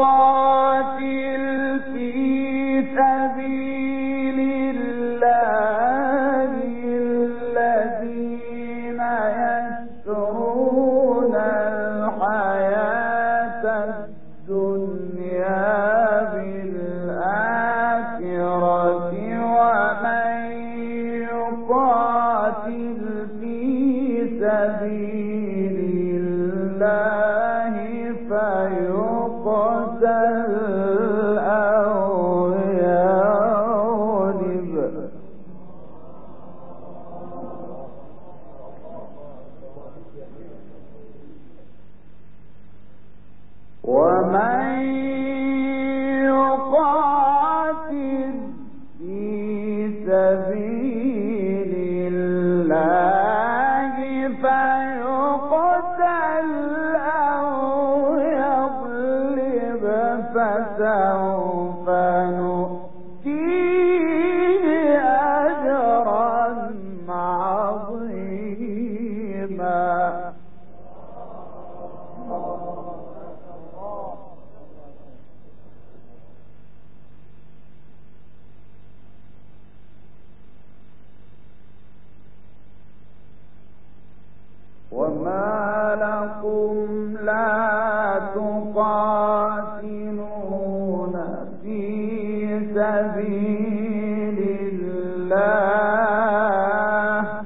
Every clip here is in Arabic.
وما لكم لا تقاتلون في سبيل الله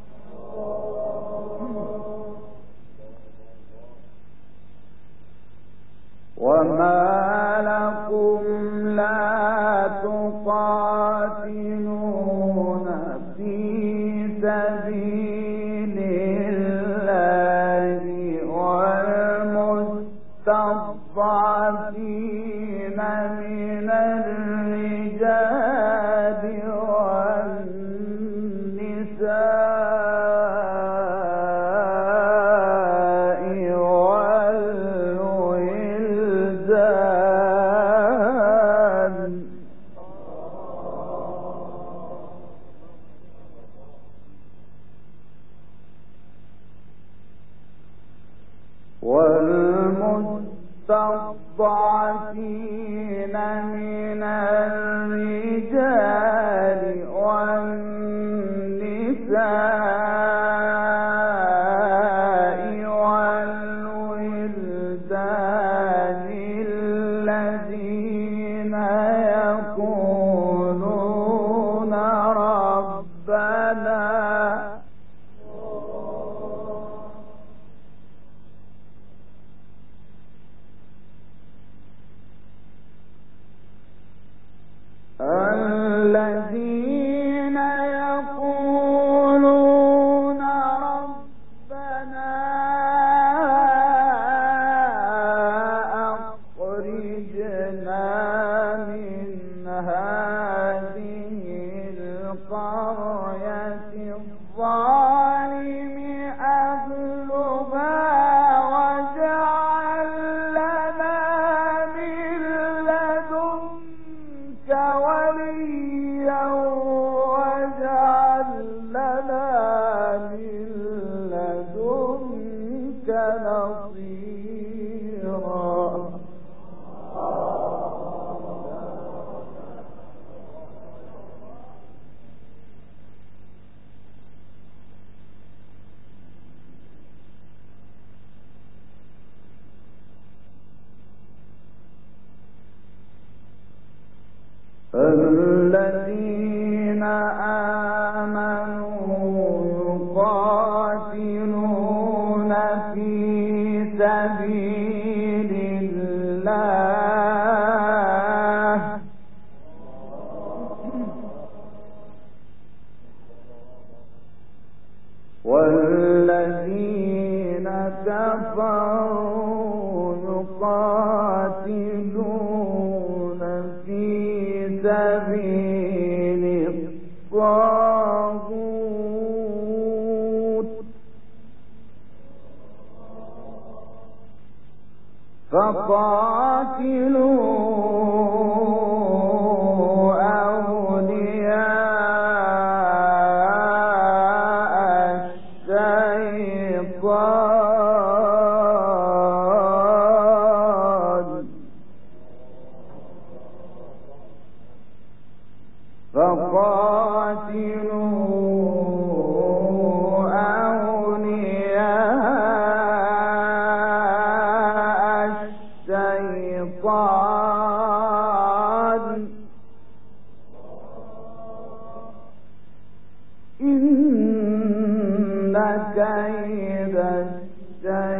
وما لكم لا تقاتلون في سبيل الله والمستضعفين من الرجال والنساء والمستضعفين من الرجال والنساء والولدان الذين يقولون ربنا أخرجنا من هذه القرية الظالم أهلها واجعل لنا من لدنك وليا واجعل لنا من لدنك نصيرا الذين آمنوا يقاتلون في سبيل الله والذين كفروا يقاتلون في سبيل الطاغوت فقاتلوا أولياء الشيطان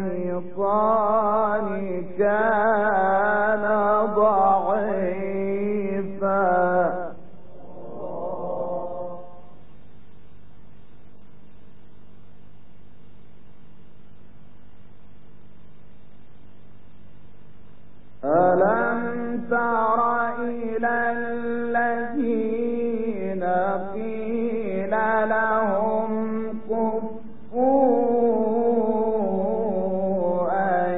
الشيطان كان ضعيفا ألم تر إلى الذين قيل لهم كفوا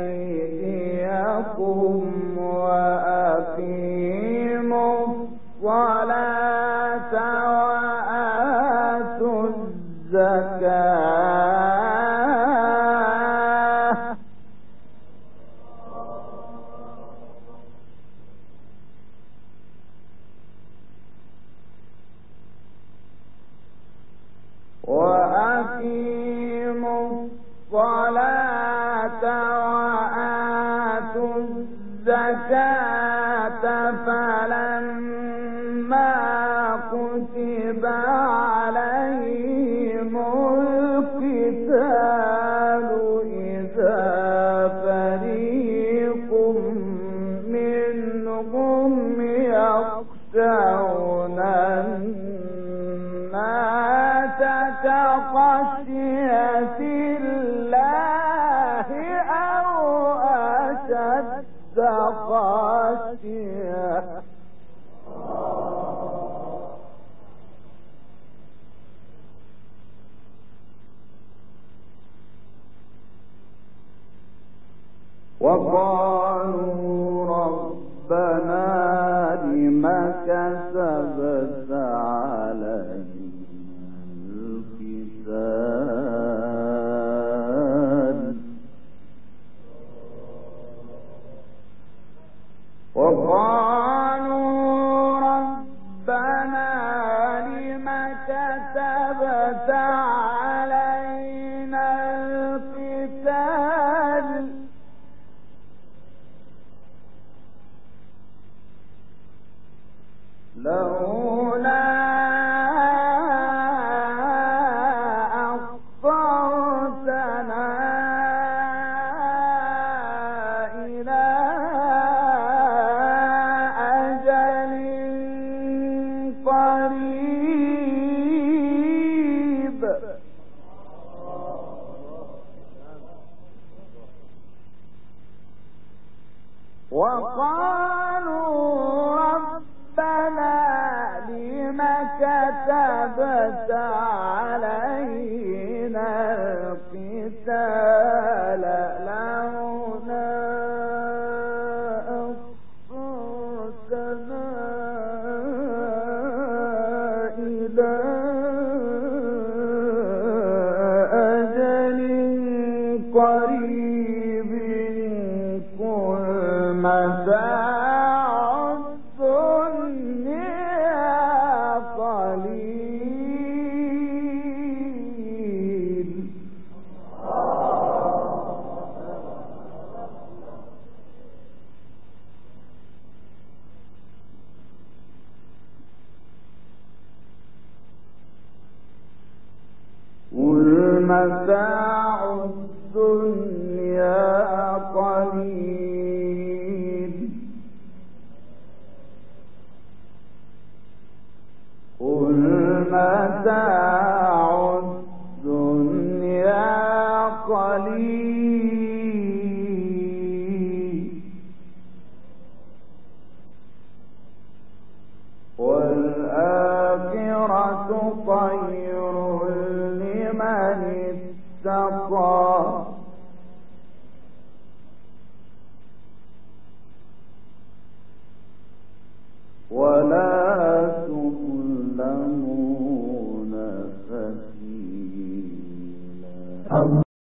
أيديكم وأقيموا الصلاة وآتوا الزكاة وأقيموا الصلاة وآتوا الزكاة فلما كتب عليهم القتال إذا فريق منهم يخشون الناس كخشية الله أو أشد خشية وقالوا ربنا لم كتبت علينا القتال وقالوا ربنا لم كتبت علينا القتال لولا أخرتنا إلى أجل قريب وقالوا ربنا لم كتبت علينا القتال لولا أخرتنا إلى أجل قريب قل متاع الدنيا قليل قل متاع الدنيا قليل قل متاع الدنيا قليل والآخرة خير لمن اتقى